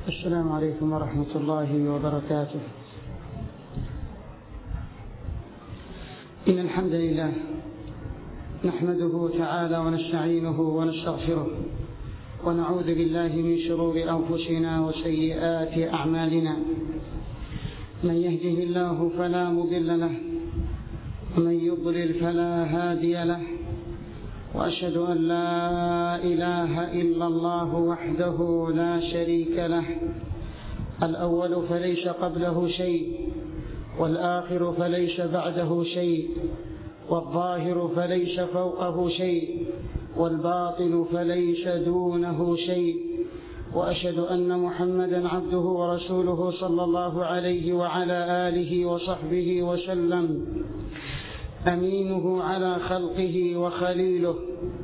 السلام عليكم ورحمة الله وبركاته. إن الحمد لله نحمده تعالى ونستعينه ونستغفره ونعوذ بالله من شرور أنفسنا وسيئات أعمالنا. من يهده الله فلا مضل له ومن يضلل فلا هادي له، وأشهد أن لا إله إلا الله وحده لا شريك له، الأول فليس قبله شيء، والآخر فليس بعده شيء، والظاهر فليس فوقه شيء، والباطن فليس دونه شيء. وأشهد أن محمدًا عبده ورسوله صلى الله عليه وعلى آله وصحبه وسلم، أمينه على خلقه وخليله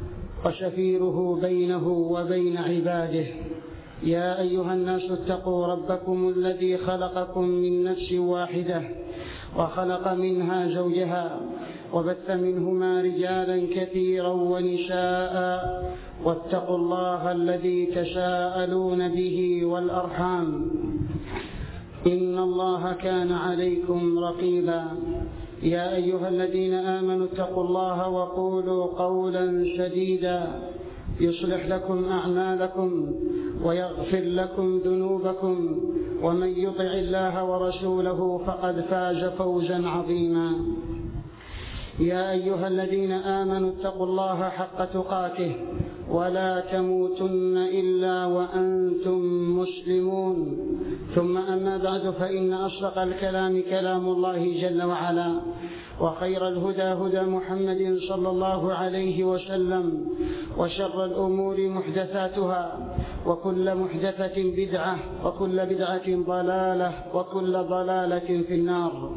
وشفيره بينه وبين عباده. يا أيها الناس اتقوا ربكم الذي خلقكم من نفس واحدة وخلق منها زوجها وبث منهما رجالا كثيرا ونساء، واتقوا الله الذي تساءلون به والأرحام، إن الله كان عليكم رقيبا. يا أيها الذين آمنوا اتقوا الله وقولوا قولا سديدا يصلح لكم أعمالكم ويغفر لكم ذنوبكم، ومن يطع الله ورسوله فقد فاز فوزا عظيما. يا أيها الذين آمنوا اتقوا الله حق تقاته ولا تموتن إلا وأنتم مسلمون. ثم أما بعد، فإن أصدق الكلام كلام الله جل وعلا، وخير الهدى هدى محمد صلى الله عليه وسلم، وشر الأمور محدثاتها، وكل محدثة بدعة، وكل بدعة ضلالة، وكل ضلالة في النار.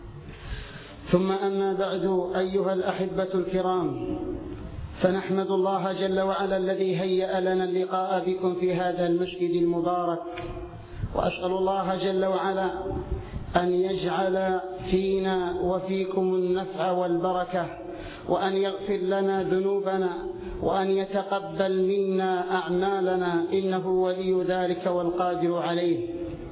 ثم أما بعد، أيها الأحبة الكرام، فنحمد الله جل وعلا الذي هيأ لنا اللقاء بكم في هذا المسجد المبارك، وأسأل الله جل وعلا أن يجعل فينا وفيكم النفع والبركة، وأن يغفر لنا ذنوبنا، وأن يتقبل منا أعمالنا، إنه ولي ذلك والقادر عليه.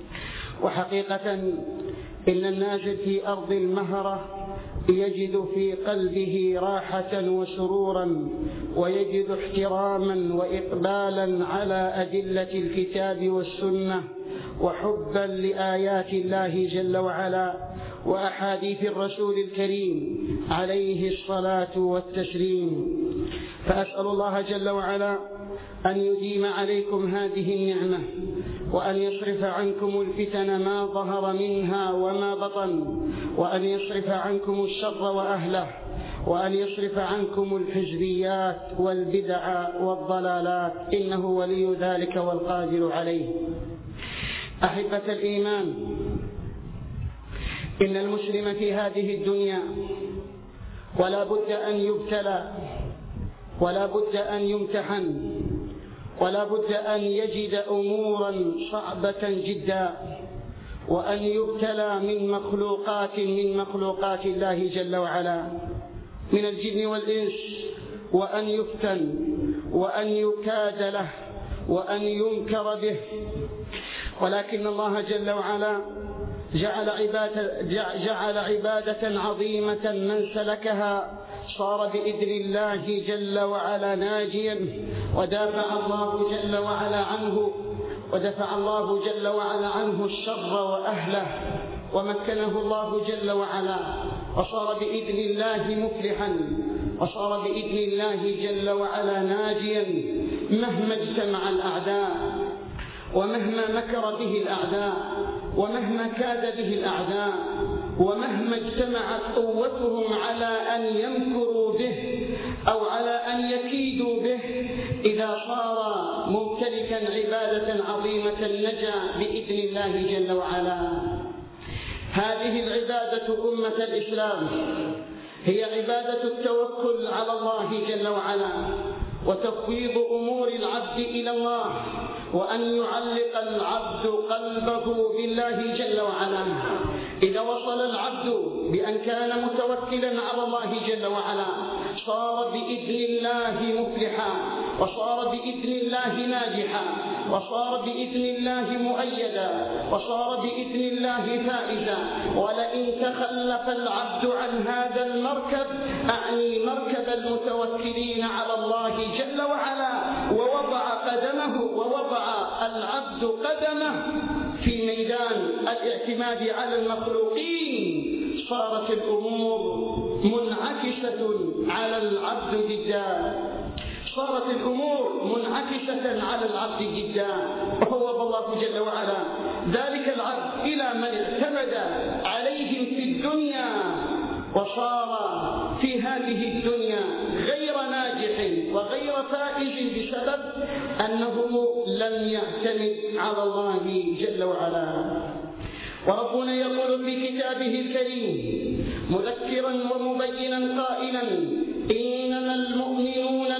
وحقيقة إن النازل في أرض المهرة يجد في قلبه راحة وسرورا، ويجد احتراما وإقبالا على أدلة الكتاب والسنة، وحبا لآيات الله جل وعلا وأحاديث الرسول الكريم عليه الصلاة والتسليم. فأسأل الله جل وعلا أن يديم عليكم هذه النعمة، وأن يصرف عنكم الفتن ما ظهر منها وما بطن، وأن يصرف عنكم الشر وأهله، وأن يصرف عنكم الحزبيات والبدع والضلالات، إنه ولي ذلك والقادر عليه. أحبة الإيمان، إن المسلم في هذه الدنيا ولا بد أن يبتلى، ولا بد أن يمتحن، ولا بد أن يجد أمورا صعبة جدا، وأن يبتلى من مخلوقات الله جل وعلا من الجن والإنس، وأن يفتن، وأن يكاد له، وأن ينكر به. ولكن الله جل وعلا جعل عبادة عظيمة من سلكها صار بإذن الله جل وعلا ناجيا، ودفع الله جل وعلا عنه الشر وأهله، ومكنه الله جل وعلا، وصار بإذن الله مفلحا، وصار بإذن الله جل وعلا ناجيا مهما اجتمع الأعداء، ومهما مكر به الأعداء، ومهما كاد به الأعداء، ومهما اجتمعت قوتهم على أن يمكروا به أو على أن يكيدوا به، إذا صار ممتلكا عبادة عظيمة نجا بإذن الله جل وعلا. هذه العبادة أمة الإسلام هي عبادة التوكل على الله جل وعلا، وتفويض أمور العبد إلى الله، وأن يعلق العبد قلبه بالله جل وعلا. إذا وصل العبد بأن كان متوكلا على الله جل وعلا صار بإذن الله مفلحا، وصار بإذن الله ناجحا، وصار بإذن الله مؤيدا، وصار بإذن الله فائزا. ولئن تخلف العبد عن هذا المركب، أعني مركب المتوكلين على الله جل وعلا، ووضع العبد قدمه في ميدان الاعتماد على المخلوقين، صارت الأمور منعكسة على العبد جدا، صارت الأمور منعكسة على العبد جدا. وفوض الله جل وعلا ذلك العبد إلى من اعتمد عليهم في الدنيا، وصار في هذه الدنيا غير ناجح وغير فائز بسبب أنه لم يعتمد على الله جل وعلا. وربنا يقول في كتابه الكريم مذكرا ومبينا قائلا: إنما المؤمنون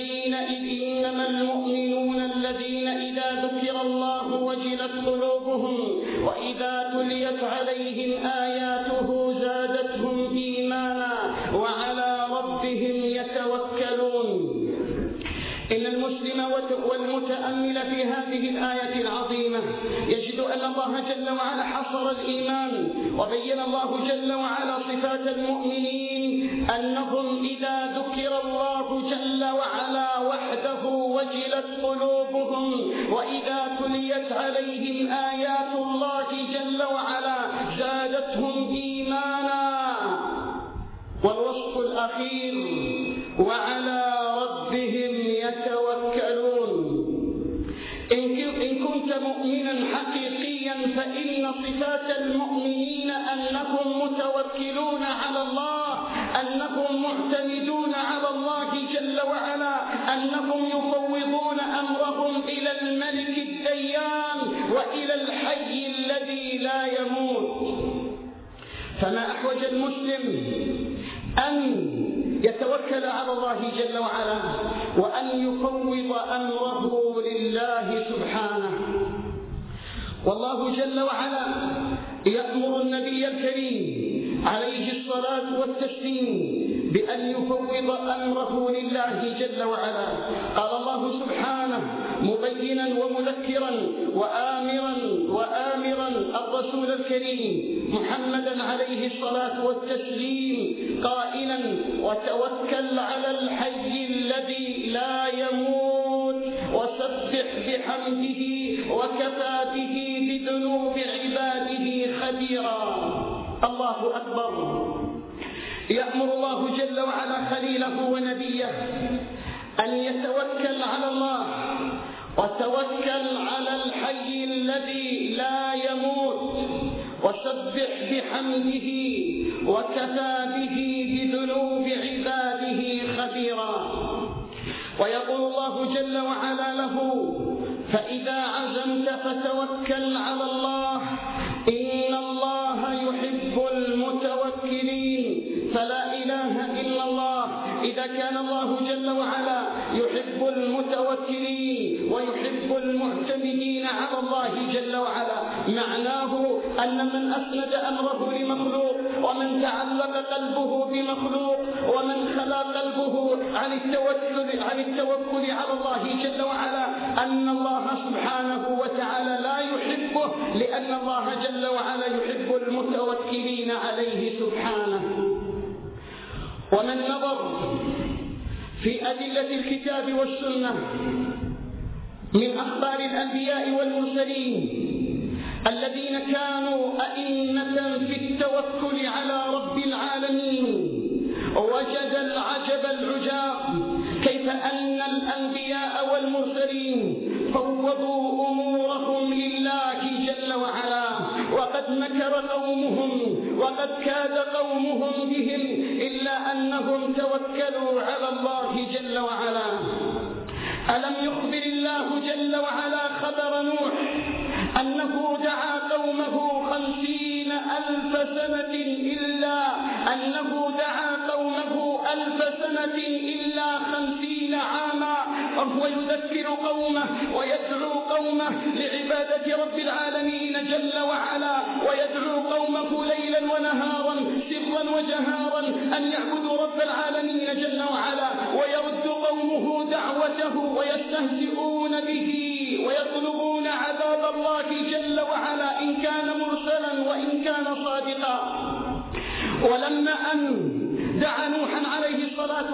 الذين إذا ذكر الله وجلت قلوبهم وإذا تليت عليهم آياته زادتهم إيمانا وعلى ربهم يتوكلون. إن المسلم والمتأمل في هذه الآية العظيمة يجد أن الله جل وعلا حصر الإيمان، وبين الله جل وعلا صفات المؤمنين أنهم إذا ذكر الله جل وعلا وحده وجلت قلوبهم، وإذا تليت عليهم آيات الله جل وعلا زادتهم إيمانا. والوصف الأخير: وعلى ربهم يتوكلون. إن كنت مؤمنا حقيقيا فإن صفات المؤمنين أنهم متوكلون على الله، أنهم معتمدون على الله جل وعلا، أنهم يفوضون أمرهم إلى الملك الديان وإلى الحي الذي لا يموت. فما أحوج المسلم أن يتوكل على الله جل وعلا وأن يفوض أمره لله سبحانه. والله جل وعلا يأمر النبي الكريم عليه الصلاة والتسليم بأن يفوض أمره لله جل وعلا. قال الله سبحانه مبينا ومذكرا وآمرا الرسول الكريم محمدا عليه الصلاة والتسليم قائلا: وتوكل على الحي الذي لا يموت وسبح بحمده وكفى به بذنوب عباده خبيرا. الله أكبر. يأمر الله جل وعلا خليله ونبيه أن يتوكل على الله، وتوكل على الحي الذي لا يموت وسبح بحمده وكفى به بذنوب عباده خبيرا. ويقول الله جل وعلا له: فإذا عزمت فتوكل على الله إن الله يحب المتوكلين. فلا إله إلا الله. إذا كان الله جل وعلا يحب المتوكلين ويحب المعتمدين على الله جل وعلا، معناه أن من أسند أمره لمخلوق، ومن تعلق قلبه بمخلوق، ومن خلا قلبه عن التوكل على الله جل وعلا، أن الله سبحانه وتعالى لا يحبه، لأن الله جل وعلا يحب المتوكلين عليه سبحانه. ومن نظر في أدلة الكتاب والسنة من أخبار الأنبياء والمرسلين الذين كانوا أئمة في التوكل على رب العالمين، وجد العجب العجاب كيف أن الأنبياء والمرسلين فوضوا أمورهم لله جل وعلا، وقد مكر قومهم وقد كاد قومهم بهم، إلا أنهم توكلوا على الله جل وعلا. ألم يخبر الله جل وعلا خبر نوح أنه دعا قومه 50,000 سنة إلا 50 عاما ويذكر قومه ويدعو قومه لعبادة رب العالمين جل وعلا، ويدعو قومه ليلا ونهارا سرا وجهارا أن يعبدوا رب العالمين جل وعلا، ويرد قومه دعوته ويستهزئون به ويطلبون عذاب الله جل وعلا إن كان مرسلا وإن كان صادقا. ولما أن دعا نوحا عليه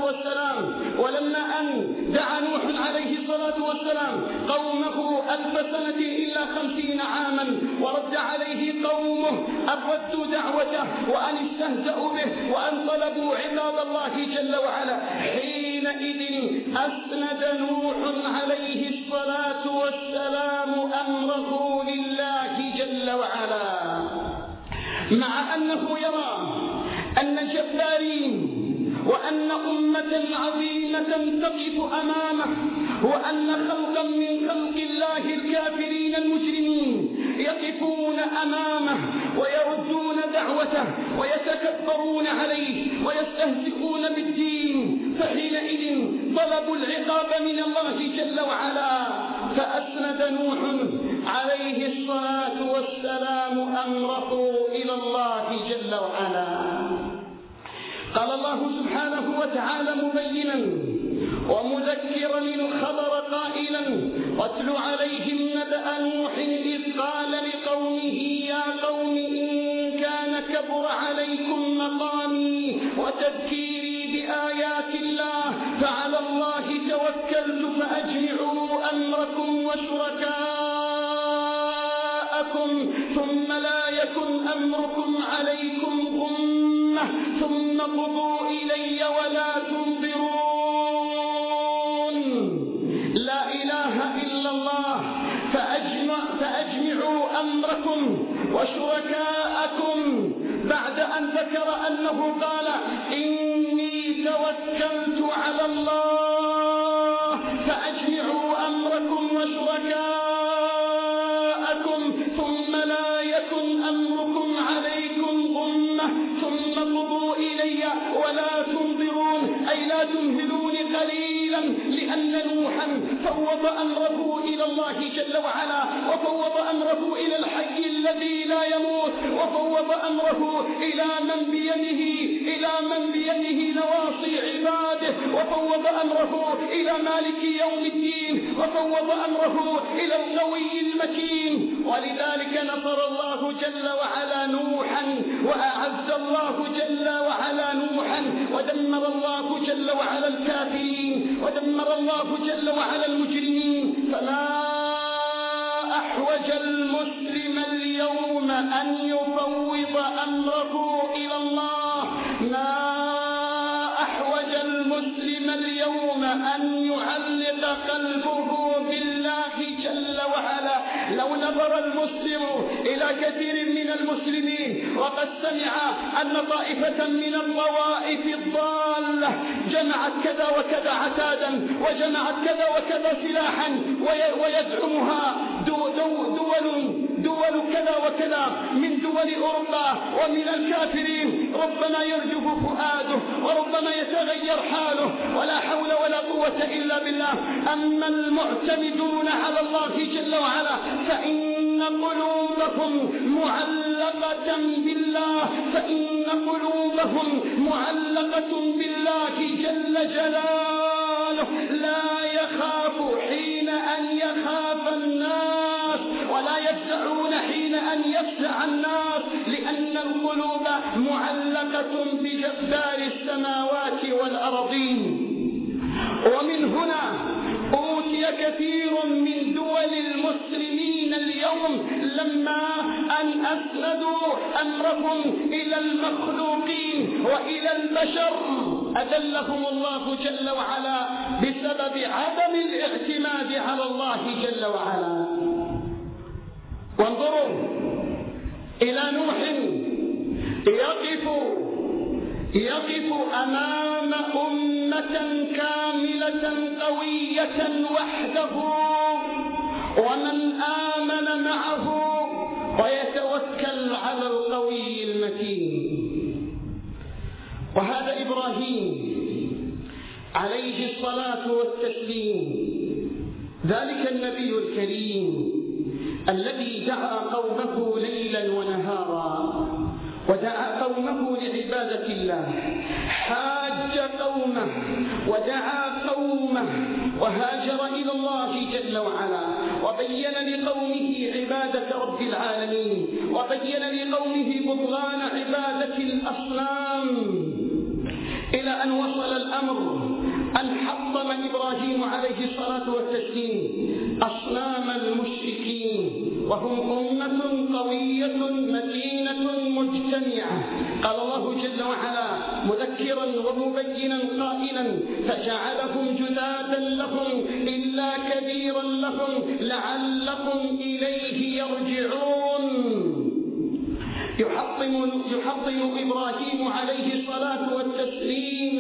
الصلاة والسلام قومه 1000 سنة إلا 50 عاما، ورد عليه قومه أن ردوا دعوته وأن استهزأوا به وأن طلبوا عباد الله جل وعلا، حينئذ أسند نوح عليه الصلاة والسلام أمره لله جل وعلا، مع أنه يرى أن جبارين وأن أمة عظيمة تقف أمامه، وأن خلقا من خلق الله الكافرين المجرمين يقفون أمامه ويردون دعوته ويتكبرون عليه ويستهزئون بالدين، فحينئذ طلبوا العقاب من الله جل وعلا، فأسند نوح عليه الصلاة والسلام أمره إلى الله جل وعلا. قال الله سبحانه وتعالى مبينا ومذكرا الخبر قائلا: واتل عليهم نبأ نوح إذ قال لقومه يا قوم إن كان كبر عليكم مقامي وتذكيري بآيات الله فعلى الله توكلت فأجمعوا أمركم وشركاءكم ثم لا يكن أمركم عليكم غمة ثم قضوا إلي ولا تنظرون. لا إله إلا الله. فأجمعوا أمركم وشركاءكم بعد أن ذكر أنه قال إني توكلت على الله، فأجمعوا أمركم وشركاءكم ثم لا يكن أمركم عليكم غمة ثم قضوا إلي ولا تنظرون، أي لا تمهلوني قليلا، لأن نوحا فوض أمره إلى الله جل وعلا، وفوض أمره إلى الحي الذي لا يموت، وفوض أمره إلى من بيده نواصي عباده، وفوض أمره إلى مالك يوم الدين، وفوض أمره إلى القوي المتين. ولذلك نصر الله جل وعلا نوحا، وأعز الله جل وعلا نوحا، ودمر الله جل وعلا الكافرين، ودمر الله جل وعلا المجرمين. فما أحوج المسلم اليوم أن يفوض أمره إلى الله، ما أحوج المسلم اليوم أن يعلق قلبه بالله جل وعلا. لو نظر المسلم إلى كثير من المسلمين وقد سمع أن طائفة من الطوائف الضالة جمعت كذا وكذا عتادا وجمعت كذا وكذا سلاحا ويدعمها دول كذا وكذا من دول أوروبا ومن الكافرين، ربما يرجف فؤاده وربما يتغير حاله، ولا حول ولا قوة إلا بالله. أما المعتمدون على الله جل وعلا فإن قلوبهم معلقة بالله جل جلاله، لا يخاف حين أن يخاف الناس، ولا يفزعون حين أن يفزع الناس، لأن القلوب معلقة بجبار السماوات والأرضين. ومن هنا أوتي كثير من دول المسلمين اليوم لما أن أسندوا أمرهم إلى المخلوقين وإلى البشر أذلهم الله جل وعلا بسبب عدم الاعتماد على الله جل وعلا. وانظروا إلى نوح يقف أمام أمة كاملة قوية وحده ومن آمن معه ويتوكل على القوي المتين. وهذا إبراهيم عليه الصلاة والتسليم، ذلك النبي الكريم الذي دعا قومه ليلا ونهارا، ودعا قومه لعبادة الله، حاج قومه ودعا قومه وهاجر إلى الله جل وعلا، وبين لقومه عبادة رب العالمين، وبين لقومه بطلان عبادة الأصنام، إلى أن وصل الأمر أن حطم إبراهيم عليه الصلاة والتسليم أصنام المشركين، وهم أمة قوية متينة مجتمعة. قال الله جل وعلا مذكرا ومبينا قائلا: فجعلهم جذاذا لهم إلا كبيرا لهم لعلكم إليه يرجعون. يحطم إبراهيم عليه الصلاة والتسليم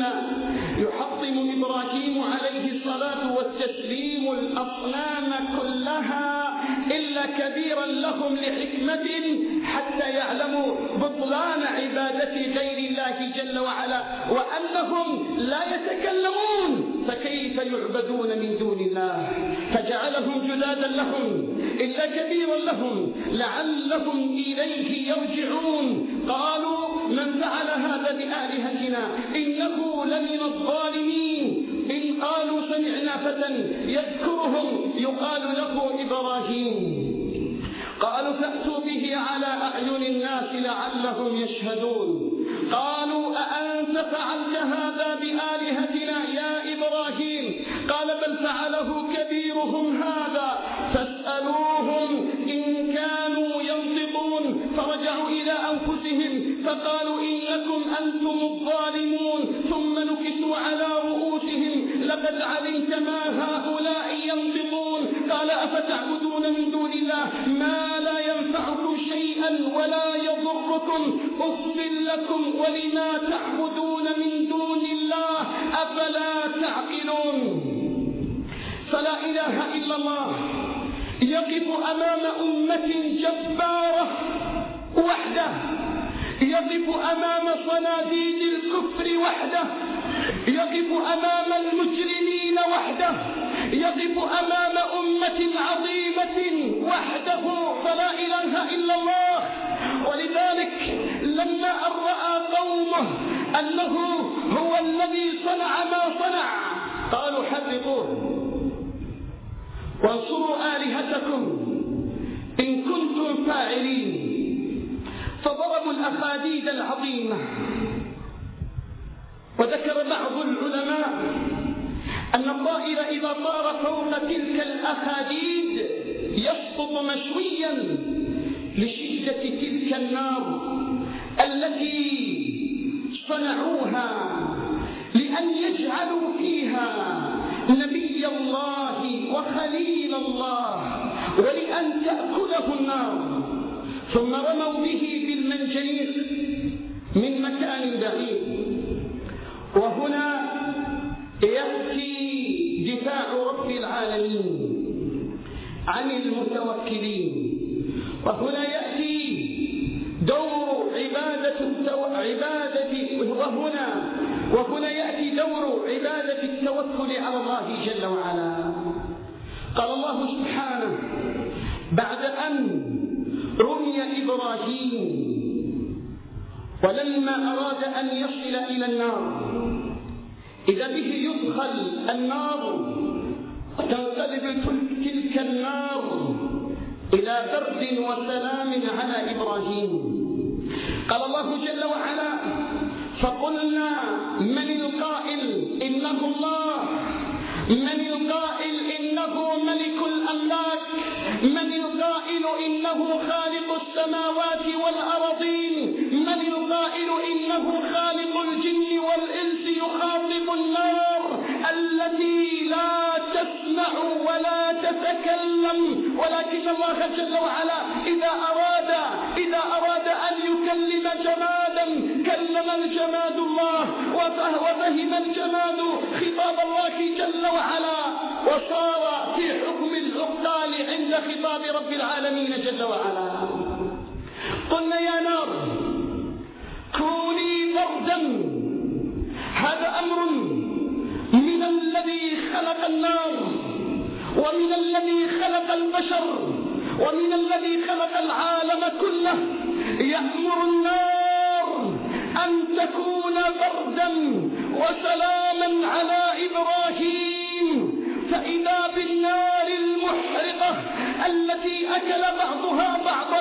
الأصنام كلها إلا كبيرا لهم لحكمة حتى يعلموا بطلان عبادة غير الله جل وعلا، وأنهم لا يتكلمون، فكيف يعبدون من دون الله؟ فجعلهم جذاذا لهم إلا كبيرا لهم لعلهم إليه يرجعون. قالوا: من فعل هذا بآلهتنا إنه لمن الظالمين. إن قالوا: سمعنا فتى يذكرهم يقال له إبراهيم. قالوا: فأتوا به على أعين الناس لعلهم يشهدون. قالوا: أأنت فعلت هذا بآلهتنا يا إبراهيم؟ قال: بل فعله كبيرهم هذا فاسألوهم إن كانوا ينطقون. فرجعوا إلى أنفسهم فقالوا: إنكم أنتم الظالمون. ثم نكسوا على رؤوسهم: لقد علمت ما هؤلاء ينطقون. قال: أفتعبدون من دون الله ما لا ينفعكم شيئا ولا يضركم؟ أف لكم ولما تعبدون من دون الله أفلا تعقلون؟ فلا إله إلا الله يقف أمام أمة جبارة وحده، يقف أمام صناديد الكفر وحده، يقف أمام المجرمين وحده، يقف أمام أمة عظيمة وحده، فلا إله إلا الله. ولذلك لما أن رأى قومه أنه هو الذي صنع ما صنع قالوا: حرقوه وانصروا آلهتكم إن كنتم فاعلين. فضربوا الأخاديد العظيمة. وذكر بعض العلماء أن الطائر إذا طار فوق تلك الأخاديد يسقط مشويا لشدة تلك النار التي صنعوها لأن يجعلوا فيها نبي الله وخليل الله، ولأن تأكله النار. ثم رموا به بالمنجنيق من مكان بعيد. وهنا يأتي دفاع رب العالمين عن المتوكلين، وهنا يأتي دور وهنا يأتي دور عبادة التوكل على الله جل وعلا. قال الله سبحانه بعد أن رمي إبراهيم ولما أراد أن يصل إلى النار إذا به يدخل النار وتنقلب تلك النار إلى برد وسلام على إبراهيم. قال الله جل وعلا: فقلنا من القائل إنه الله، من القائل إنه ملك الأملاك، من القائل إنه خالق السماوات والأرضين، من القائل إنه خالق الجن والإنس يخاطب النار التي لا تسمع ولا تتكلم، ولكن الله جل وعلا إذا أراد أن يكلم جمادا كلم الجماد الله، وفهم الجماد خطاب الله جل وعلا، وصار في حكم العقال عند خطاب رب العالمين جل وعلا. قلنا: يا نار كوني بردا. هذا أمر من الذي خلق النار ومن الذي خلق البشر ومن الذي خلق العالم كله يأمر النار أن تكون بردا وسلاما على إبراهيم، فإذا بالنار المحرقة التي أكل بعضها بعضا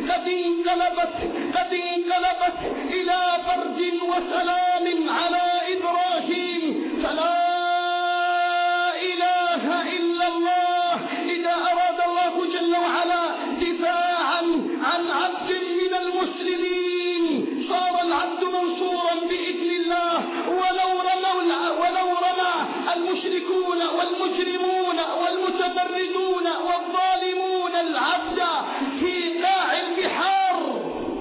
قد انقلبت إلى برد وسلام على إبراهيم. فلا إله إلا الله. إذا أراد الله جل وعلا دفاعا عن عبد من المسلمين صار العبد منصورا بإذن الله، ولو رمى المشركون والمجرمون والمتمردون والظالمون العبد في قاع البحار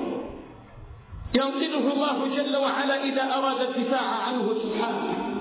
ينقذه الله جل وعلا إذا أراد الدفاع عنه سبحانه.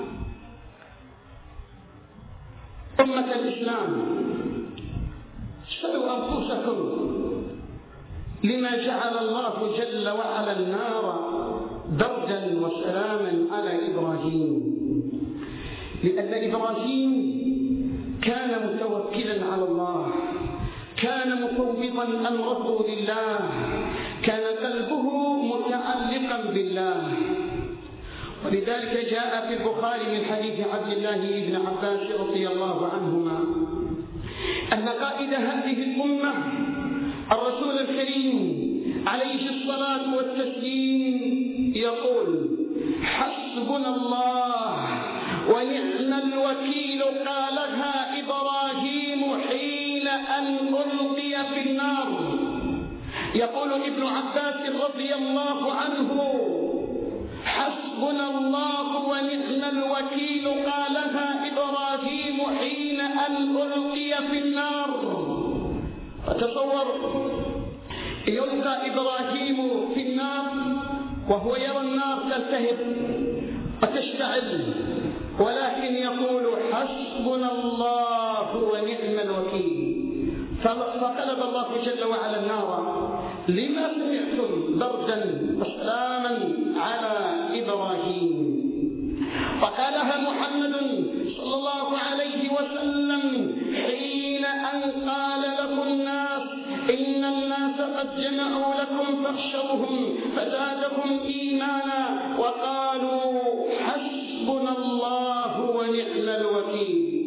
أمة الإسلام، اسألوا أنفسكم لما جعل الله جل وعلا النار بردا وسلاما على إبراهيم. لأن إبراهيم كان متوكلا على الله، كان مفوضا أمره لله، كان قلبه متعلقا بالله. ولذلك جاء في البخاري من حديث عبد الله بن عباس رضي الله عنهما أن قائد هذه الأمة الرسول الكريم عليه الصلاة والتسليم يقول: حسبنا الله ونعم الوكيل. قالها إبراهيم حين أن ألقي في النار. يقول ابن عباس رضي الله عنه: حسبنا الله ونعم الوكيل. قالها إبراهيم حين أن ألقي في النار. فتصور يلقى إبراهيم في النار وهو يرى النار تلتهب وتشتعل، ولكن يقول: حسبنا الله ونعم الوكيل. فقلب الله جل وعلا النار. لما سمعتم بردا وسلاما على إبراهيم؟ وقالها محمد صلى الله عليه وسلم حين أن قال له الناس: إن الناس قد جمعوا لكم فاخشوهم فزادهم إيمانا وقالوا حسبنا الله ونعم الوكيل.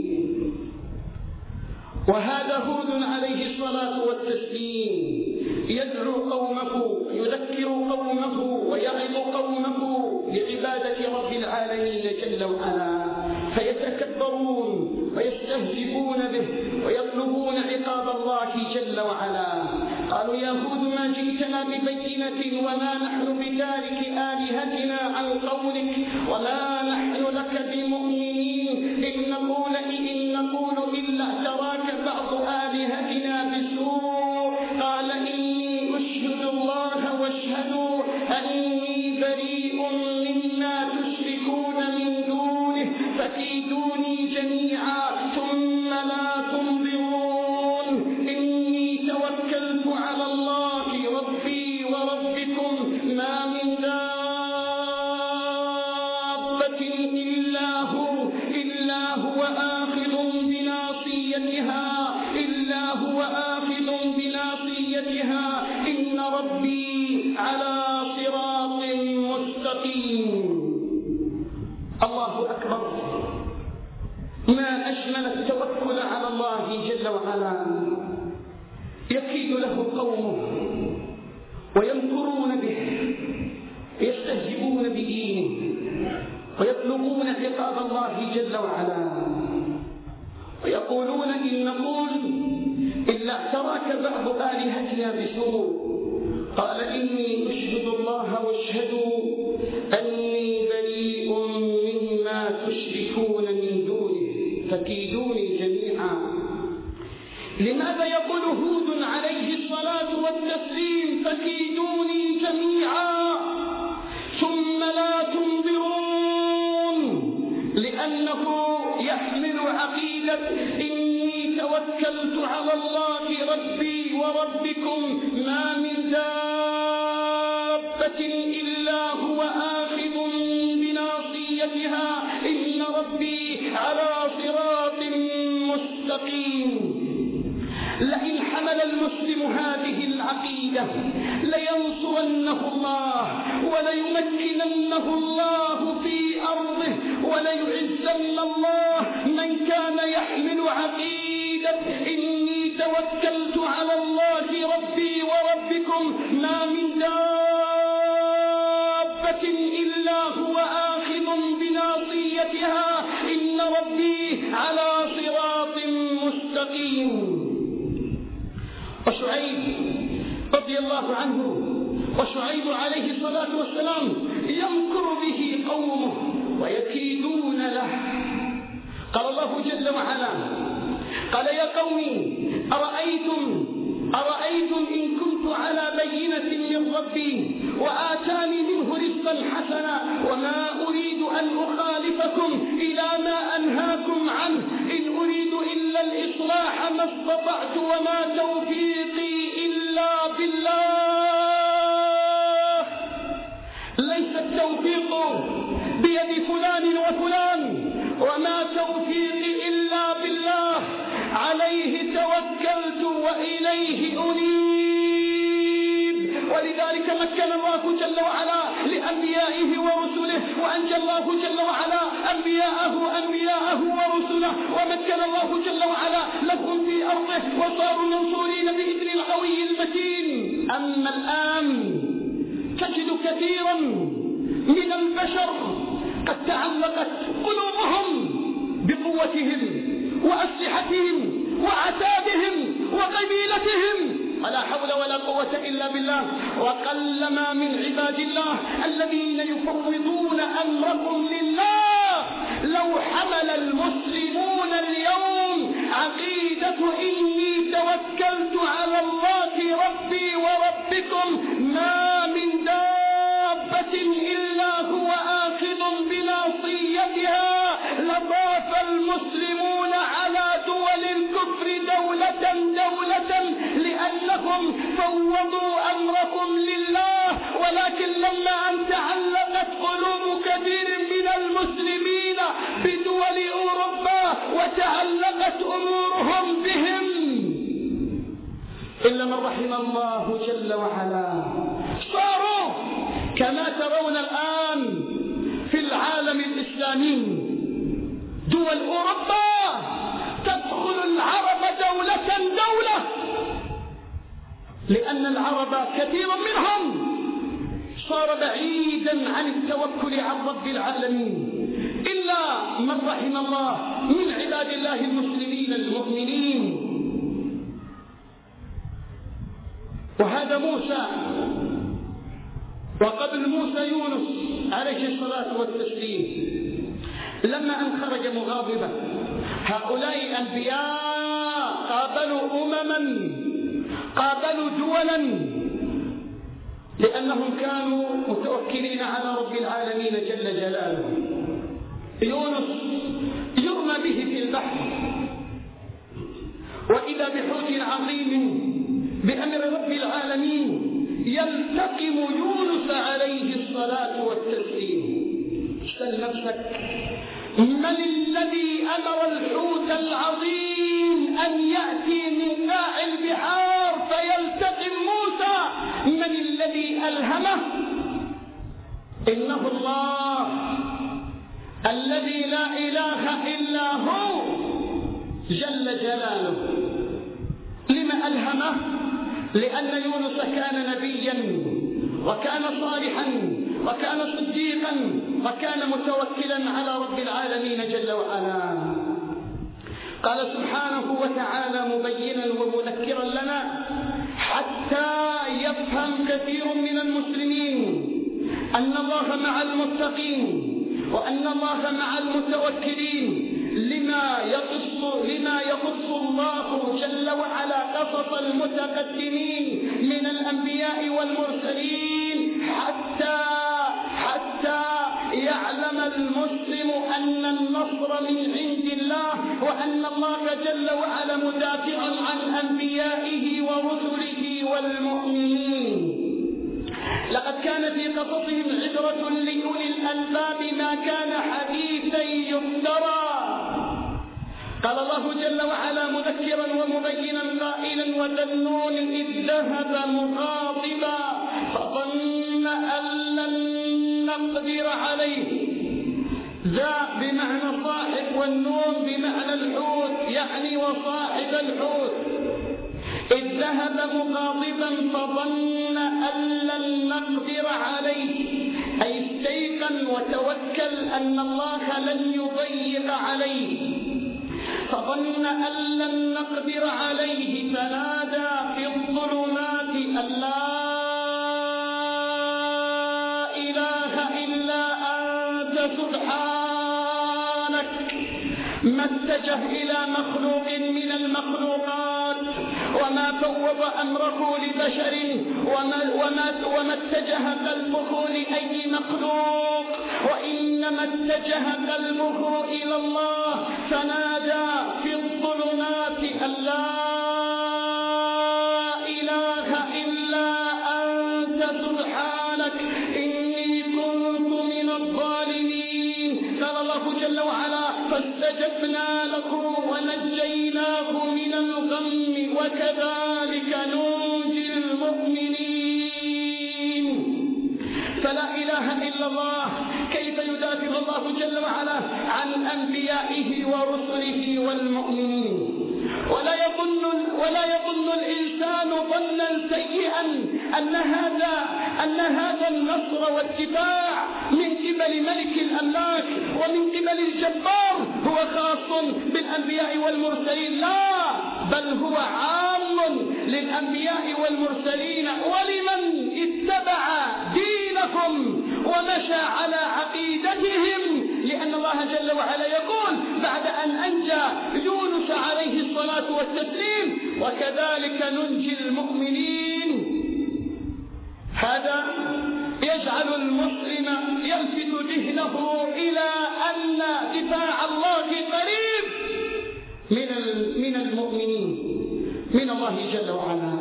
وهذا هود عليه الصلاة والتسليم يدعو قومه، يذكر قومه ويعظ قومه بعبادة رب العالمين جل وعلا، فيتكبرون ويستهزئون به ويطلبون عقاب الله جل وعلا. قالوا: يا هود ما جئتنا ببينة وما نحن بتارك آلهتنا عن قولك وما نحن لك بمؤمنين، إن نقول إلا اعتراك بعض آلهتنا بسوء. قال: إني أشهد الله واشهدوا أني بريء مما تشركون من دونه فكيدوني جميعا ثم لا تنظرون. إني توكلت على الله ربي وربكم ما من دابة إلا هو آخذ بناصيتها إن ربي على صراط مستقيم. الله أكبر. ما أشمل التوكل على الله جل وعلا. يكيد له قومه ويمكرون به ويستهزئون بدينه ويطلبون عقاب الله جل وعلا، ويقولون: إن نقول إلا اعتراك بعض آلهتنا بسوء. قال: إني أشهد الله واشهدوا أني بريء مما تشركون من دونه فكيدوني جميعا. لماذا يقول هود عليه الصلاة والتسليم فكيدوني جميعا ثم لا تنظرون؟ لأنه يحمل عقيدة إني توكلت على الله ربي وربكم ما من دابة إلا هو آخذ بناصيتها إن ربي على صراط مستقيم. لئن حمل المسلم هذه العقيدة لينصرنه الله وليمكننه الله في أرضه وليعزن الله من كان يحمل عقيدة إني توكلت على الله ربي وربكم ما من دابة إلا هو آخذ بناصيتها إن ربي على صراط مستقيم. وشعيب رضي الله عنه وشعيب عليه الصلاة والسلام يمكر به قومه ويكيدون له. قال الله جل وعلا قال يا قوم أرأيتم إن كنت على بينة من ربي وآتاني منه رزقا حسنا وما أريد أن أخالفكم إلى ما أنهاكم عنه إن أريد إلا الإصلاح ما استطعت وما توفيقي إلا بالله. ليس التوفيق بيد فلان وفلان وما توفيقي إلا بالله عليه توكلت وإليه أنيب. ولذلك مكن الله جل وعلا لأنبيائه ورسله وأنجى الله جل وعلا أنبياءه ورسله ومكن الله جل وعلا لهم في أرضه وصاروا منصورين بإذن القوي المتين. أما الآن تجد كثيرا من البشر قد تعلقت قلوبهم بقوتهم وأسلحتهم وعتادهم وقبيلتهم ولا حول ولا قوة إلا بالله. وقلما من عباد الله الذين يفوضون أمرهم لله. لو حمل المسلمون اليوم عقيدة إني توكلت على الله ربي وربكم ما من دابة إلا هو آخذ بناصيتها لطاف المسلمون على دول الكفر دولة لأنهم فوضوا أمرهم لله. ولكن لما أن تعلقت قلوب كثير من المسلمين بدول أوروبا وتعلقت أمورهم بهم إلا من رحم الله جل وعلا صاروا كما ترون الآن في العالم الإسلامي دول أوروبا تدخل العرب دولة لأن العرب كثير منهم صار بعيدا عن التوكل عن رب العالمين إلا من رحم الله من عباد الله المسلمين المؤمنين. وهذا موسى وقبل موسى يونس عليه الصلاة والتسليم لما أن خرج مغاضبا. هؤلاء أنبياء قابلوا قابلوا دولا لأنهم كانوا متوكلين على رب العالمين جل جلاله. يونس يرمى به في البحر وإذا بحوت عظيم بأمر رب العالمين يلتقم يونس عليه الصلاة والتسليم. سل نفسك من الذي أمر الحوت العظيم أن يأتي من قاع البحار فيلتقم موسى؟ من الذي ألهمه؟ إنه الله الذي لا إله إلا هو جل جلاله. لما ألهمه؟ لأن يونس كان نبيا وكان صالحا وكان صديقا وكان متوكلا على رب العالمين جل وعلا. قال سبحانه وتعالى مبينا ومذكرا لنا حتى يفهم كثير من المسلمين أن الله مع المتقين وأن الله مع المتوكلين. لما يقص الله جل وعلا قصص المتقدمين من الأنبياء والمرسلين حتى يعلم المسلم أن النصر من عند الله وأن الله جل وعلا مدافع عن أنبيائه ورسله والمؤمنين. لقد كان في قصصهم عبرة لأولي الألباب ما كان حديثا يفترى. قال الله جل وعلا مذكرا ومبينا قائلا وذا النون إذ ذهب مغاضبا فظن أن لن نقدر عليه. ذا بمعنى صاحب والنون بمعنى الحوت، يعني وصاحب الحوت. إذ ذهب مغاضبا فظن أن لن نقدر عليه، أي استيقن وتوكل أن الله لن يضيق عليه. فظن أن لن نقدر عليه فنادى في الظلمات أن لا إله إلا أنت سبحانك. ما اتجه إلى مخلوق من المخلوقات وما فوض أمره لبشر وما اتجه قلبه لأي مخلوق، وإنما اتجه قلبه إلى الله فنادى في الظلمات أن لا إله إلا أنت سبحانك إني كنت من الظالمين. قال الله جل وعلا فاستجبنا له ونجيناه من الغم وكذلك ننجي المؤمنين. فلا إله إلا الله. كيف يدافع الله جل وعلا عن أنبيائه ورسله والمؤمنين؟ ولا يظن الإنسان ظنا سيئا أن هذا النصر والدفاع من قبل ملك الأملاك ومن قبل الجبار هو خاص بالأنبياء والمرسلين. لا، بل هو عام للأنبياء والمرسلين ولمن اتبع دينهم ومشى على عقيدتهم، لأن الله جل وعلا يقول بعد أن أنجى يونس عليه الصلاة والتسليم وكذلك ننجي المؤمنين. هذا يجعل المسلم يلفت ذهنه إلى أن دفاع الله قريب من المؤمنين من الله جل وعلا.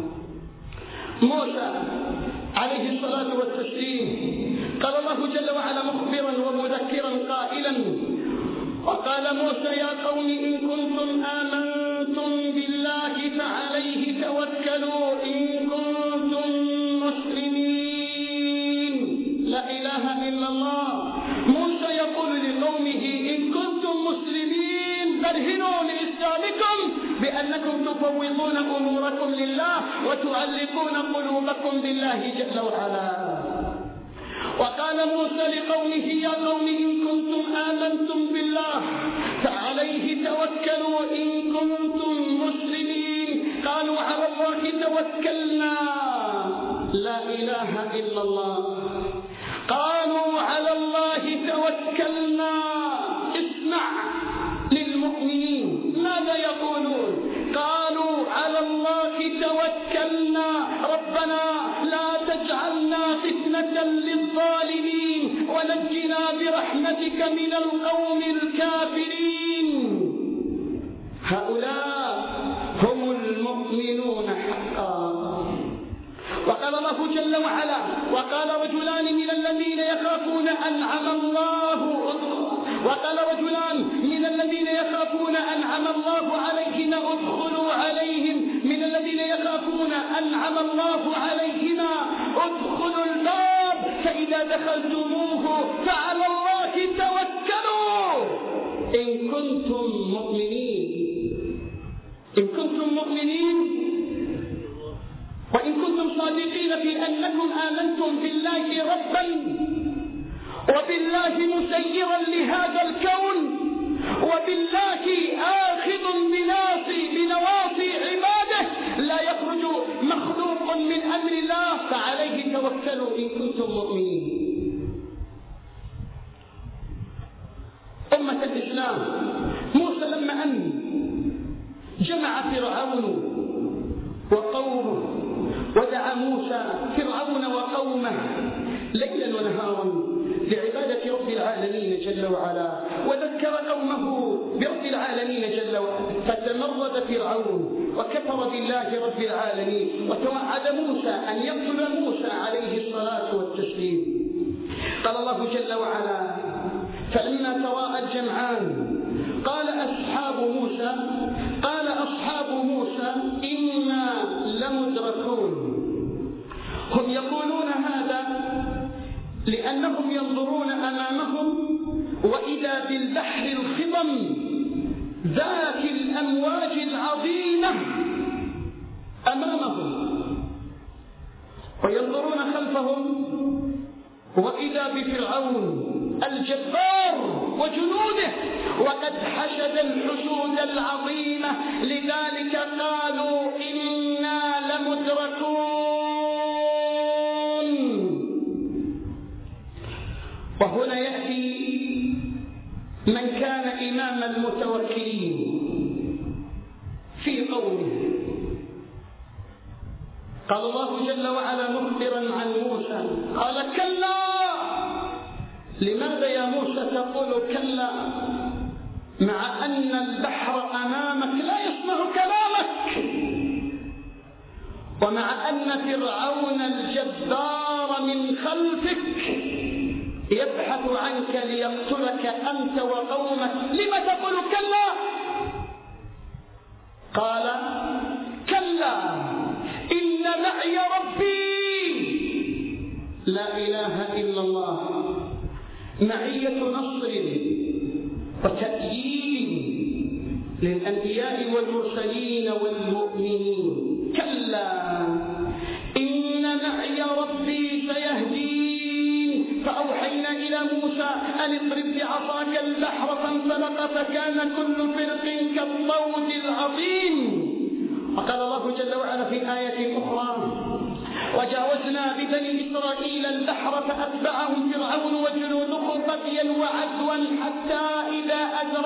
موسى عليه الصلاة والتسليم قال الله جل وعلا مخبرا ومذكرا قائلا وقال موسى يا قوم إن كنتم آمنتم بالله فعليه توكلوا إن كنتم مسلمين. لا إله إلا الله. موسى يقول لقومه إن كنتم مسلمين برهنوا لإسلامكم بأنكم تفوضون أموركم لله وتعلقون قلوبكم بالله جل وعلا. وقال موسى لقومه يا قوم إن كنتم آمنتم بالله فعليه توكلوا إن كنتم مسلمين. قالوا على الله توكلنا. لا إله إلا الله. قالوا على الله توكلنا. اسمع للمؤمنين ماذا يقولون. قالوا على الله توكلنا ربنا لا تجعلنا فتنة للظالمين ونجنا برحمتك من القوم الكافرين. هؤلاء هم المؤمنون حقا. وقال الله جل وعلا وقال رجلان من الذين يخافون أنعم الله عليهن ادخلوا عليهم من الذين يخافون أنعم الله عليهما ادخلوا الباب فإذا دخلتموه فعلى الله توكلوا إن كنتم مؤمنين وإن كنتم صادقين في أنكم آمنتم بالله ربا وبالله مسيرا لهذا الكون وبالله آخذ بنواصي عباده لا يخرج مخلوق من أمر الله فعليه توكلوا إن كنتم مؤمنين. أمة الإسلام موسى لما أن جمع فرعون وقومه ودعا موسى فرعون وقومه ليلا ونهارا لعبادة رب العالمين جل وعلا وذكر قومه برب العالمين جل وعلا فتمرد فرعون وكفر بالله رب العالمين، وتوعد موسى أن يقتل موسى عليه الصلاة والتسليم. قال الله جل وعلا: فلما تراءى الجمعان قال أصحاب موسى إنا لمدركون. هم يقولون هذا لأنهم ينظرون أمامهم وإذا بالبحر الخضم ذات الأمواج العظيمة أمامهم، وينظرون خلفهم وإذا بفرعون الجبار وجنوده وقد حشد الحشود العظيمة، لذلك قالوا إنا لمدركون. وهنا يأتي من كان إمام المتوكلين في قومه. قال الله جل وعلا مخبرا عن موسى قال: كلا. لماذا يا موسى تقول كلا مع أن البحر أمامك لا يسمع كلامك، ومع أن فرعون الجبار من خلفك يبحث عنك ليقتلك أنت وقومك، لما تقول كلا؟ قال: كلا إن معي ربي. لا إله إلا الله، معية نصر وتأييد للأنبياء والمرسلين والمؤمنين. كلا إن معي ربي سيهدين. فأوحينا إلى موسى أن اضرب بعصاك البحر فانفلق فكان كل فرق كالطود العظيم. وقال الله جل وعلا في آية أخرى: وجاوزنا ببني إسرائيل البحر فأتبعهم فرعون وجنوده بغيا وعدوا حتى إذا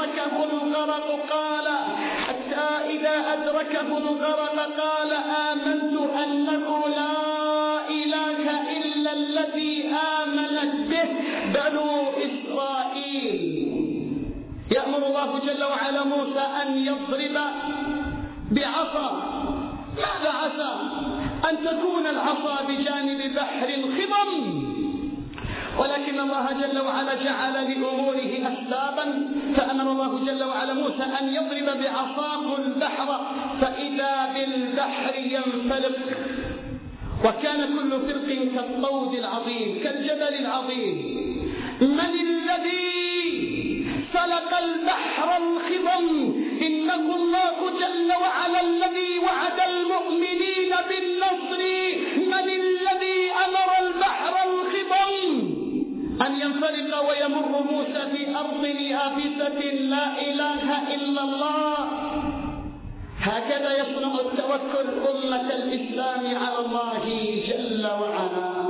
أدركه الغرق قال آمنت أنه لا إله إلا الذي آمنت به بنو إسرائيل. يأمر الله جل وعلا موسى أن يضرب بعصا. ماذا عسى؟ أن تكون العصا بجانب بحر خضم، ولكن الله جل وعلا جعل لأموره أسبابا، فأمر الله جل وعلا موسى أن يضرب بعصاه البحر فإذا بالبحر ينفلق، وكان كل فرق كالطود العظيم كالجبل العظيم. من الذي سلق البحر الخضم؟ إنه الله جل وعلا الذي وعد المؤمنين بالنصر. من الذي أمر البحر الخضم أن ينفلق ويمر موسى في أرض يابسة؟ لا إله إلا الله. هكذا يصنع التوكل أمة الإسلام على الله جل وعلا.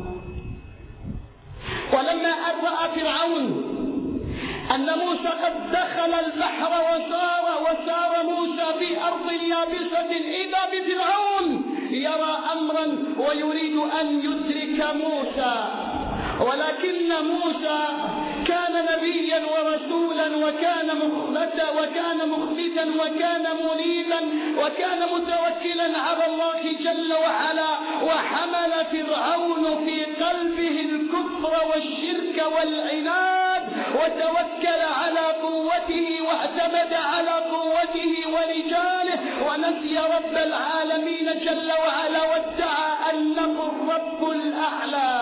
ولما أرأى فرعون أن موسى قد دخل البحر وسار موسى في أرض يابسة، إذا بفرعون يرى أمرا ويريد أن يدرك موسى، ولكن موسى كان نبيا ورسولا وكان مخبتا وكان منيبا وكان متوكلا على الله جل وعلا، وحمل فرعون في قلبه الكفر والشرك والعناد وتوكل على قوته واعتمد على قوته ورجاله ونسي رب العالمين جل وعلا وادعى أنه الرب الأعلى.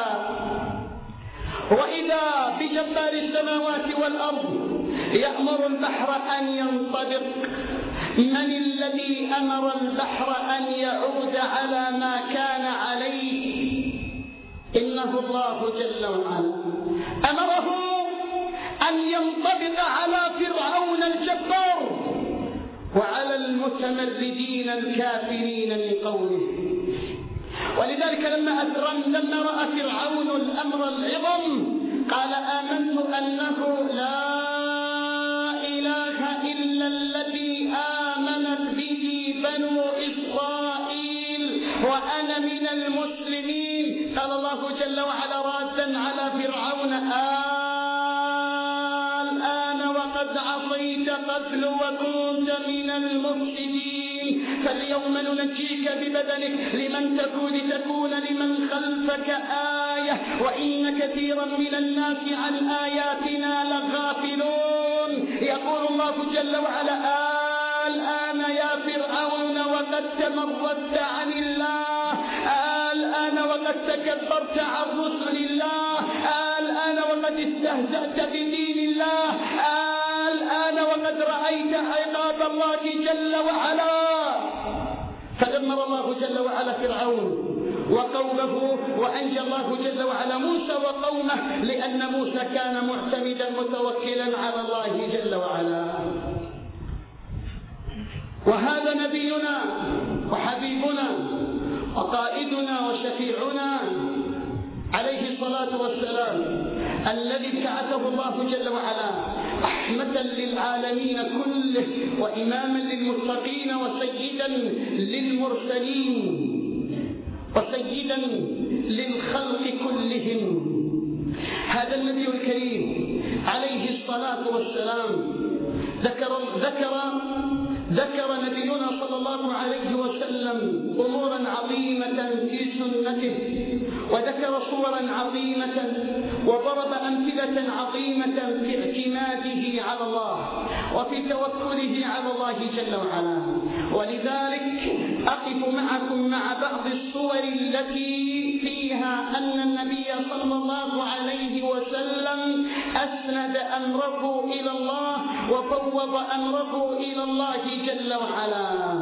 وإذا بجبار السماوات والأرض يأمر البحر أن ينطلق. من الذي أمر البحر أن يعود على ما كان عليه؟ إنه الله جل وعلا أمره أن ينطبق على فرعون الجبار وعلى المتمردين الكافرين من قومه. ولذلك لما رأى فرعون الأمر العظم قال آمنت أنه لا إله إلا الذي آمنت به بنو إسرائيل وأنا من المسلمين. قال الله جل وعلا رادا على فرعون الآن وقد عصيت قبل وكنت من المفسدين، فاليوم ننجيك ببدنك لتكون لمن خلفك آية، وإن كثيرا من الناس عن آياتنا لغافلون. يقول الله جل وعلا: الآن يا فرعون وقد تمردت عن الله، الآن وقد تكبرت عن رسل الله، الآن وقد استهزأت بدين الله، الآن وقد رأيت عقاب الله جل وعلا. فدمر الله جل وعلا فرعون وقومه، وأنجى الله جل وعلا موسى وقومه، لأن موسى كان معتمدا متوكلا على الله جل وعلا. وهذا نبينا وحبيبنا وقائدنا وشفيعنا عليه الصلاة والسلام، الذي بعثه الله جل وعلا رحمة للعالمين كله، وإماما للمتقين، وسيدا للمرسلين، وسيدا للخلق كلهم. هذا النبي الكريم عليه الصلاة والسلام ذكر نبينا صلى الله عليه وسلم أمورا عظيمة في سنته، وذكر صورا عظيمة، وضرب أمثلة عظيمة في اعتماده على الله وفي توكله على الله جل وعلا. ولذلك أقف معكم مع بعض الصور التي فيها أن النبي صلى الله عليه وسلم أسند أمره إلى الله وفوض أمره إلى الله جل وعلا.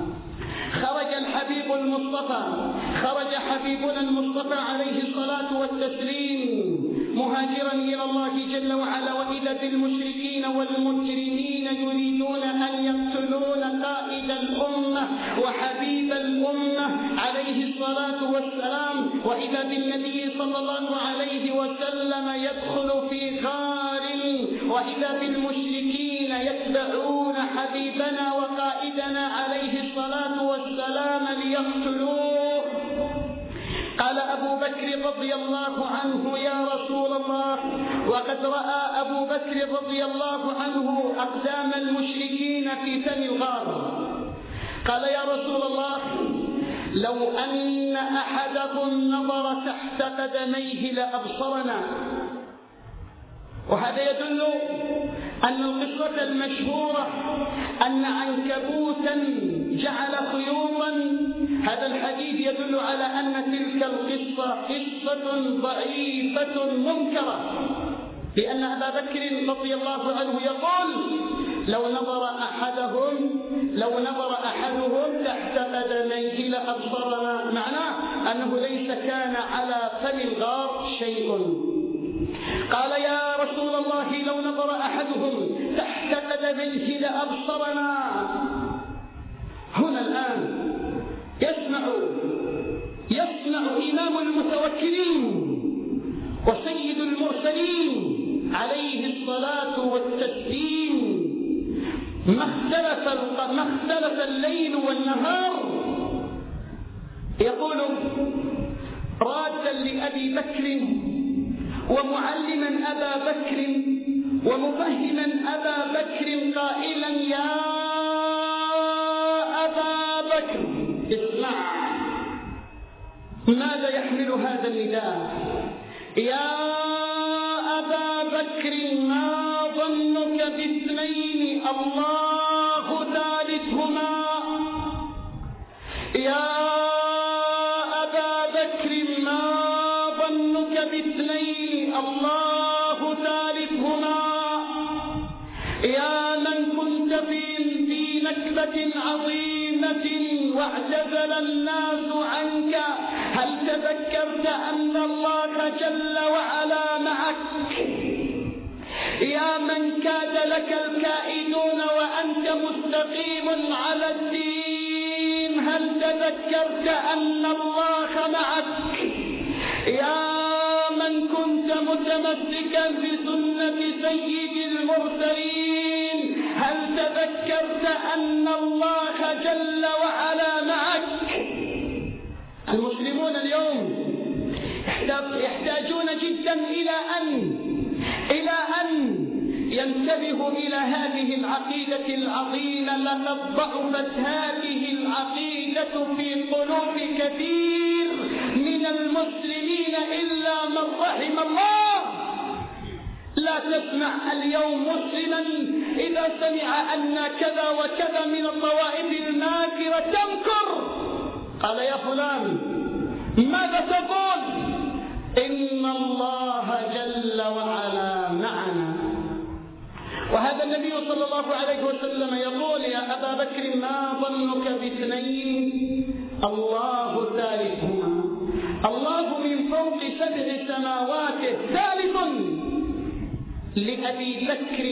خرج حبيبنا المصطفى عليه الصلاة والتسليم مهاجرا إلى الله جل وعلا، وإذا بالمشركين والمجرمين يريدون أن يقتلون قائد الأمة وحبيب الأمة عليه الصلاة والسلام، وإذا بالنبي صلى الله عليه وسلم يدخل في غار، وإذا بالمشركين يتبعون حبيبنا وقائدنا عليه الصلاة والسلام ليقتلوه. قال أبو بكر رضي الله عنه: يا رسول الله، وقد رأى أبو بكر رضي الله عنه أقدام المشركين في فم الغار، قال: يا رسول الله، لو أن أحدكم نظر تحت قدميه لأبصرنا. وهذا يدل أن القصة المشهورة أن عنكبوتا جعل خيوطا، هذا الحديث يدل على أن تلك القصة قصة ضعيفة منكرة، لأن أبا بكر رضي الله عنه يقول: لو نظر أحدهم تحت قدميه لأبصرنا، معناه أنه ليس كان على فم الغار شيء. قال: يا رسول الله، لو نظر أحدهم تحت قدميه لأبصرنا. هنا الآن يصنع إمام المتوكلين وسيد المرسلين عليه الصلاة والتسليم ما اختلف الليل والنهار، يقول رادا لأبي بكر ومعلما أبا بكر ومفهما أبا بكر قائلا: يا أبا بكر، اسمع ماذا يحمل هذا النداء. يا أبا بكر، ما ظنك باثنين الله ثالثهما. يا أبا بكر، ما ظنك باثنين الله ثالثهما. يا من كنت في نكبة عظيمة واعتزل الناس عنك، هل تذكرت أن الله جل وعلا معك؟ يا من كاد لك الكائدون وأنت مستقيم على الدين، هل تذكرت أن الله معك؟ يا من كنت متمسكا بسنة سيد المرسلين، هل تذكرت أن الله جل وعلا معك؟ المسلمون اليوم يحتاجون جدا إلى أن ينتبه إلى هذه العقيدة العظيمة. لقد ضعفت هذه العقيدة في قلوب كثير من المسلمين إلا من رحم الله. لا تسمع اليوم مسلما إذا سمع أن كذا وكذا من الطوائف الماكرة تمكر قال يا فلان ماذا تقول؟ إن الله جل وعلا معنا. وهذا النبي صلى الله عليه وسلم يقول يا أبا بكر ما ظنك باثنين الله ثالثهما. الله من فوق 7 سماوات ثالث لأبي بكر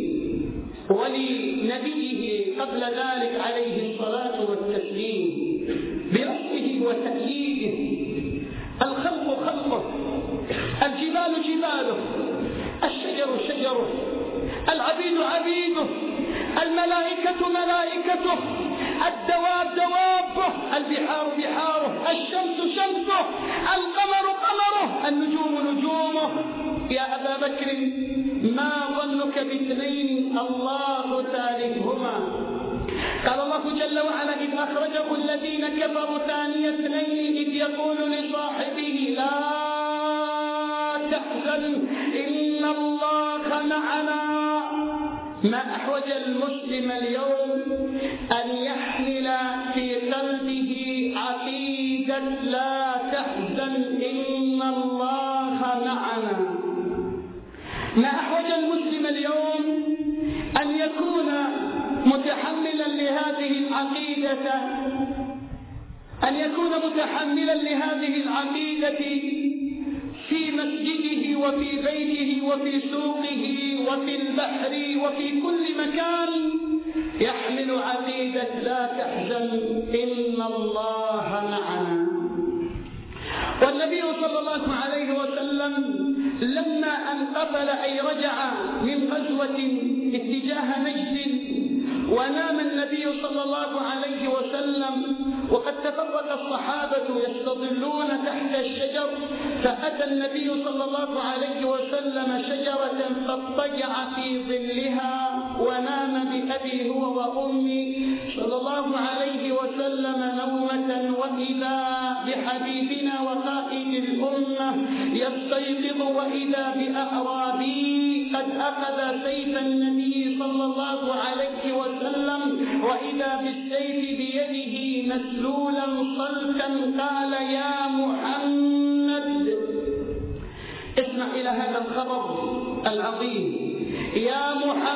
ولنبيه قبل ذلك عليه الصلاة والتسليم برأسه وتأييده. الخلق خلقه، الجبال جباله، الشجر شجره، العبيد عبيده، الملائكة ملائكته، الدواب دوابه، البحار بحاره، الشمس شمسه، القمر قمره، النجوم نجومه. يا أبا بكر ما ظنك باثنين الله ثالثهما. قال الله جل وعلا إذ أخرجه الذين كفروا ثاني اثنين إذ يقول لصاحبه لا تحزن إن الله معنا. ما أحوج المسلم اليوم أن يحمل في قلبه عقيدة لا تحزن إن الله معنا. ما أحوج المسلم اليوم أن يكون متحملا لهذه العقيدة، أن يكون متحملا لهذه العقيدة في مسجده وفي بيته وفي سوقه وفي البحر وفي كل مكان يحمل عقيدة لا تحزن إن الله معنا. والنبي صلى الله عليه وسلم لما انقفل أي رجع من غزوة اتجاه نجد ونام النبي صلى الله عليه وسلم وقد تفرق الصحابة يستظلون تحت الشجر، فأتى النبي صلى الله عليه وسلم شجرة فاضطجع في ظلها ونام بأبي هو وأمي صلى الله عليه وسلم نومة، وإذا بحبيبنا وقائد الأمة يستيقظ وإذا بأعرابي قد أخذ سيف النبي صلى الله عليه وسلم وإذا بالسيف بيده مسلولا صلتا قال يا محمد. اسمع إلى هذا الخبر العظيم. يا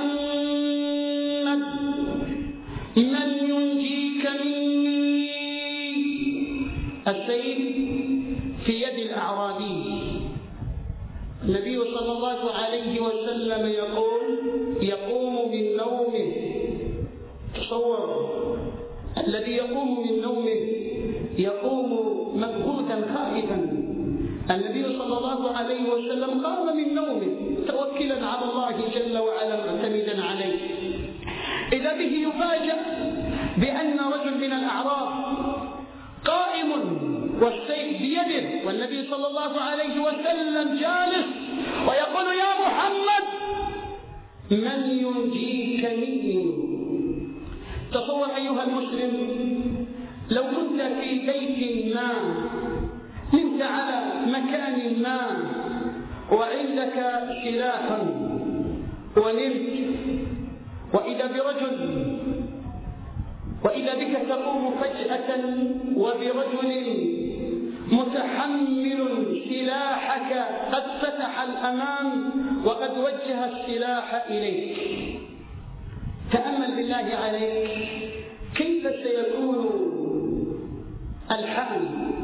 محمد من ينجيك مني؟ السيف في يد الأعرابي. النبي صلى الله عليه وسلم يقوم من نومه. تصور الذي يقوم من نومه يقوم مبهوتا خائفا. النبي صلى الله عليه وسلم قام من نومه متوكلا على الله جل وعلا معتمدا عليه، إذا به يفاجأ بأن رجل من الأعراب قائم والسيف بيده والنبي صلى الله عليه وسلم جالس ويقول يا محمد من ينجيك مني؟ تصور أيها المسلم لو كنت في بيت ما، نمت على مكان ما وعندك سلاح ونمت وإذا بك تقوم فجأة وبرجل متحمل سلاحك قد فتح الأمام وقد وجه السلاح إليك. تأمل بالله عليك كيف سيكون الحال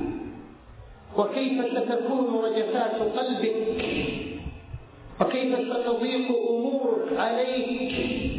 وكيف ستكون رجفات قلبك وكيف ستضيق أمورك عليك.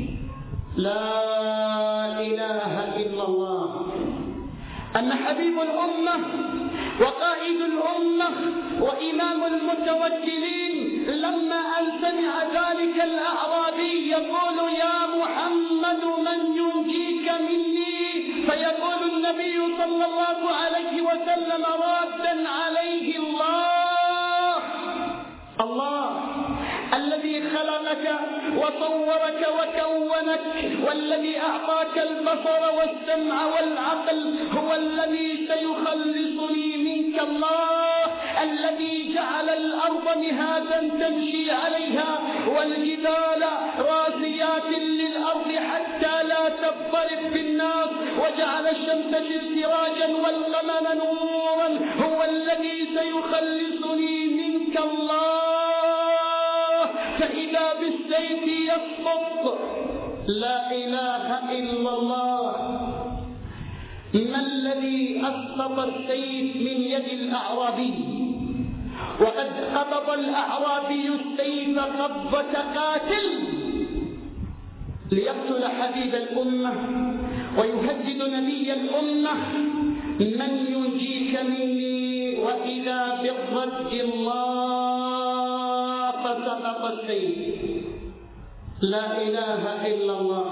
لا إله إلا الله. أن حبيب الأمة وقائد الأمة وإمام المتوكلين لما أن سمع ذلك الأعرابي يقول يا محمد من ينجيك مني، فيقول النبي صلى الله عليه وسلم رادا عليه الله الذي خلقك وصورك وكونك، والذي أعطاك البصر والسمع والعقل هو الذي سيخلصني منك الله، الذي جعل الأرض مهادا تمشي عليها والجبال راسيات للأرض حتى لا تضطرب بالناس، وجعل الشمس سراجا والقمر نورا، هو الذي سيخلصني منك الله. فإذا بالسيف يسقط لا إله إلا الله. ما الذي أسقط السيف من يد الأعرابي؟ وقد قبض الأعرابي السيف قبضة قاتل ليقتل حبيب الأمة ويهدد نبي الأمة: من ينجيك مني؟ وإذا بالرد الله فسقط السيف. لا إله إلا الله.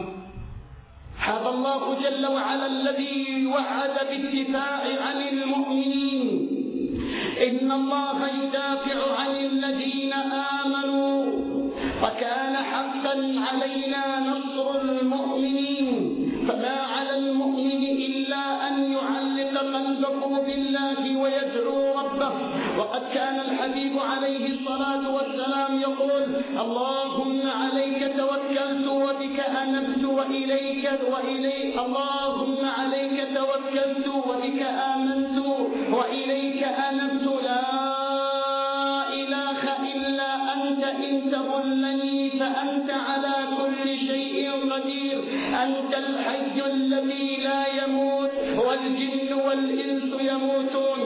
هذا الله جل وعلا الذي وعد بالدفاع عن المؤمنين: إن الله يدافع عن الذين آمنوا وكان حقا علينا نصر المؤمنين. فما على المؤمن إلا أن يعلق قلبه بالله ويدعو ربه. وقد كان الحبيب عليه الصلاة والسلام يقول: اللهم عليك توكلت وبك أنبت وإليك اللهم عليك توكلت وبك آمنت وإليك أنبت، لا إله إلا أنت، إن تضلني فأنت على كل شيء قدير، أنت الحي الذي لا يموت والجن والإنس يموتون.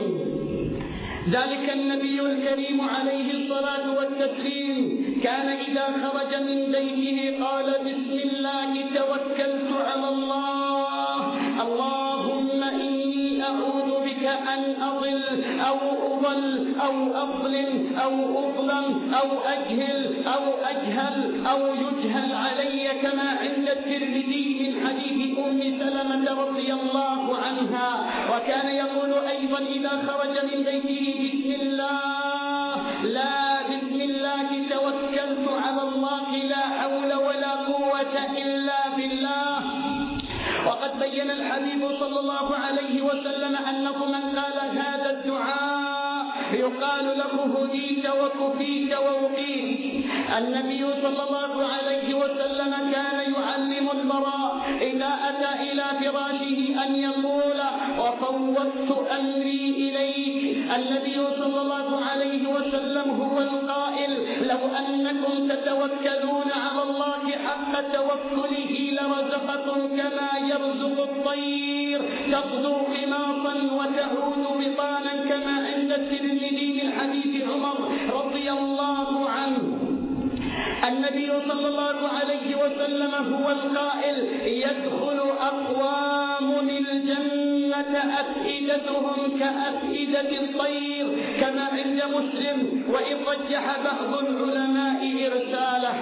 ذلك النبي الكريم عليه الصلاة والتسليم كان إذا خرج من بيته قال: بسم الله توكلت على الله، اللهم إني أعوذ بك أن أضل أو أضل أو أظلم أو أظلم أو أجهل أو يجهل علي، كما عند الترمذي من حديث أم سلمة رضي الله عنها. وكان يقول أيضا إذا خرج من بيته: بسم الله، لا بسم الله توكلت على الله، لا حول ولا قوة إلا بالله. وقد بين الحبيب صلى الله عليه وسلم أنه من قال هذا الدعاء يقال له: هديت وكفيت ووقيت. النبي صلى الله عليه وسلم كان يعلم البراء إذا أتى إلى فراشه أن يقول: وفوضت أمري إليك. النبي صلى الله عليه وسلم هو القائل: لو أنكم تتوكلون على الله حق توكله لرزقكم كما يرزق الطير تغدو خماصا وتعود بطانا، كما عند الترمذي من حديث عمر رضي الله عنه. النبي صلى الله عليه وسلم هو القائل: يدخل أقوام الجنة أفئدتهم كأفئدة الطير، كما عند مسلم، وإن رجح بعض العلماء إرساله.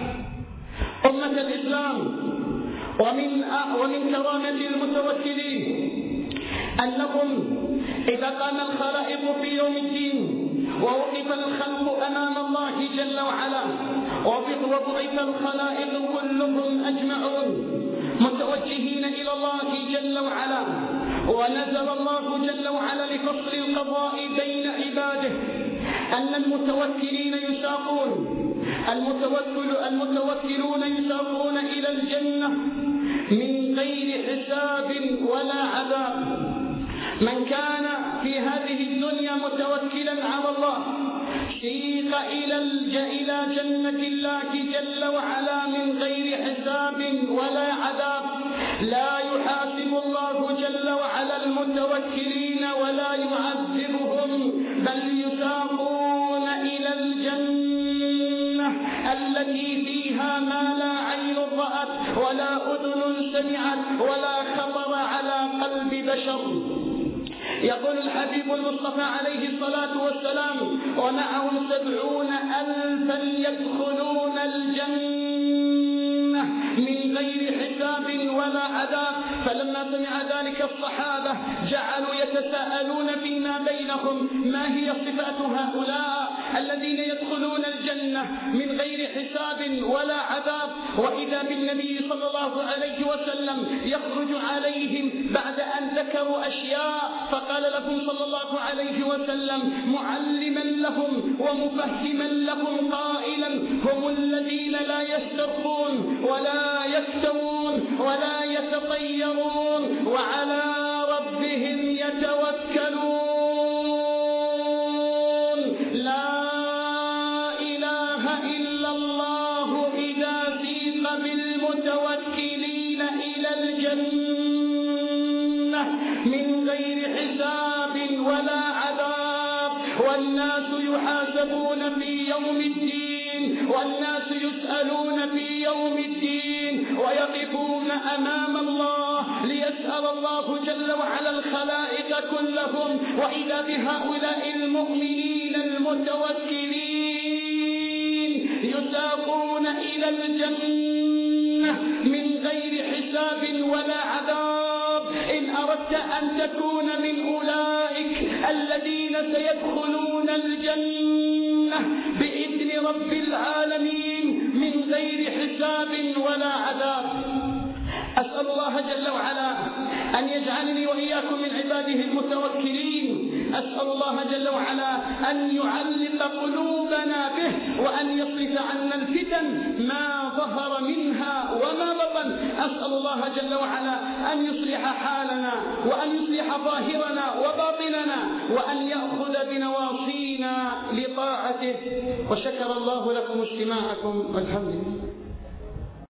أمة الإسلام، ومن كرامة المتوكلين أنهم إذا قام الخلائق في يوم الدين ووقف الخلق أمام الله جل وعلا وبعث الخلائق كلهم أجمعون متوجهين إلى الله جل وعلا، ونزل الله جل وعلا لفصل القضاء بين عباده، أن المتوكلين يساقون إلى الجنة من غير حساب ولا عذاب. من كان في هذه الدنيا متوكلا على الله سيق إلى جنة الله جل وعلا من غير حساب ولا عذاب. لا يحاسب الله جل وعلا المتوكلين ولا يعذبهم، بل يساقون إلى الجنة التي فيها ما لا عين رأت ولا أذن سمعت ولا خطر على قلب بشر. يقول الحبيب المصطفى عليه الصلاة والسلام: ومعهم 70,000 يدخلون الجنة من غير حساب ولا عذاب. فلما سمع ذلك الصحابة جعلوا يتساءلون فيما فيما بينهم ما هي صفات هؤلاء الذين يدخلون الجنة من غير حساب ولا عذاب. وإذا بالنبي صلى الله عليه وسلم يخرج عليهم بعد أن ذكروا أشياء، فقال لهم صلى الله عليه وسلم معلما لهم ومفهما لهم قائلا: هم الذين لا يسترقون ولا يكتوون ولا يتطيرون وعلى ربهم يتوكلون. لا إله إلا الله إذا سيق بالمتوكلين إلى الجنة من غير حساب ولا عذاب. والناس يحاسبون في يوم الدين، والناس يسألون في يوم الدين، ويقفون أمام الله ليسأل الله جل وعلا الخلائق كلهم. وإذا بهؤلاء المؤمنين المتوكلين يساقون إلى الجنة من غير حساب ولا عذاب. إن أردت أن تكون من أولئك الذين سيدخلون الجنة بإذن رب العالمين من غير حساب ولا عذاب، أسأل الله جل وعلا أن يجعلني وإياكم من عباده المتوكلين. أسأل الله جل وعلا أن يعلق قلوبنا به، وأن يصرف عنا الفتن ما ظهر منها وما بطن. أسأل الله جل وعلا أن يصلح حالنا، وأن يصلح ظاهرنا وباطننا، وأن يأخذ بنواصينا لطاعته. وشكر الله لكم اجتماعكم، والحمد لله.